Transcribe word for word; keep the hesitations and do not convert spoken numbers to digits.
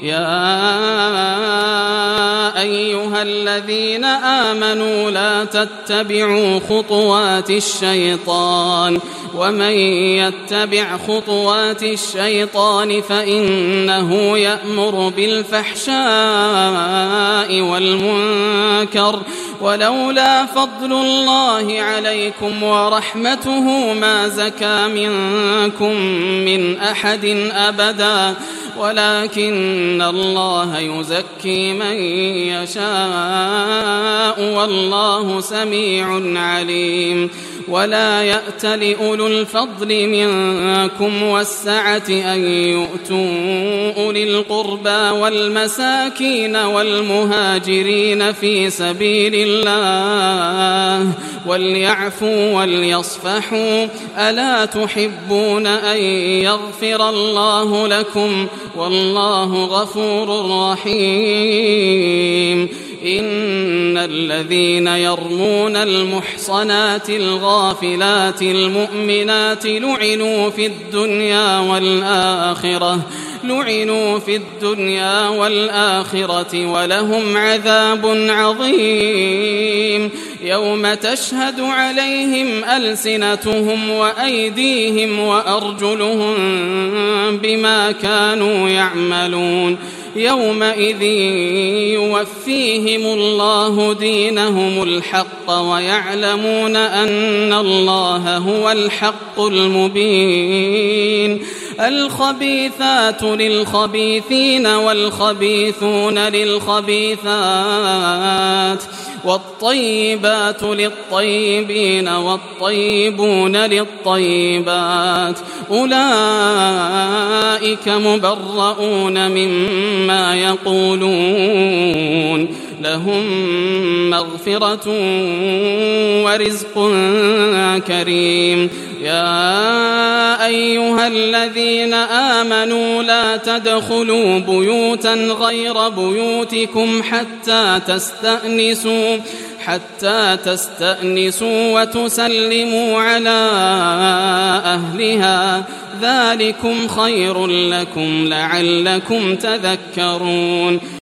يا أيها الذين آمنوا لا تتبعوا خطوات الشيطان ومن يتبع خطوات الشيطان فإنه يأمر بالفحشاء والمنكر ولولا فضل الله عليكم ورحمته ما زكى منكم من أحد أبدا ولكن الله يزكي من يشاء والله سميع عليم. ولا يأت لأولو الفضل منكم والسعة أن يؤتوا أولي القربى والمساكين والمهاجرين في سبيل الله وليعفوا وليصفحوا ألا تحبون أن يغفر الله لكم والله غفور رحيم. إن الذين يرمون المحصنات الغافلات المؤمنات لعنوا في الدنيا والآخرة لعنوا في الدنيا والآخرة ولهم عذاب عظيم يوم تشهد عليهم ألسنتهم وأيديهم وأرجلهم بما كانوا يعملون يومئذ يوفيهم الله دينهم الحق ويعلمون أن الله هو الحق المبين. الخبيثات للخبيثين والخبيثون للخبيثات والطيبات للطيبين والطيبون للطيبات أولئك مبرؤون مما يقولون لهم مغفرة ورزق كريم. يا أيها الذين آمنوا لا تدخلوا بيوتا غير بيوتكم حتى تستأنسوا حتى تستأنسوا وتسلموا على أهلها ذلكم خير لكم لعلكم تذكرون.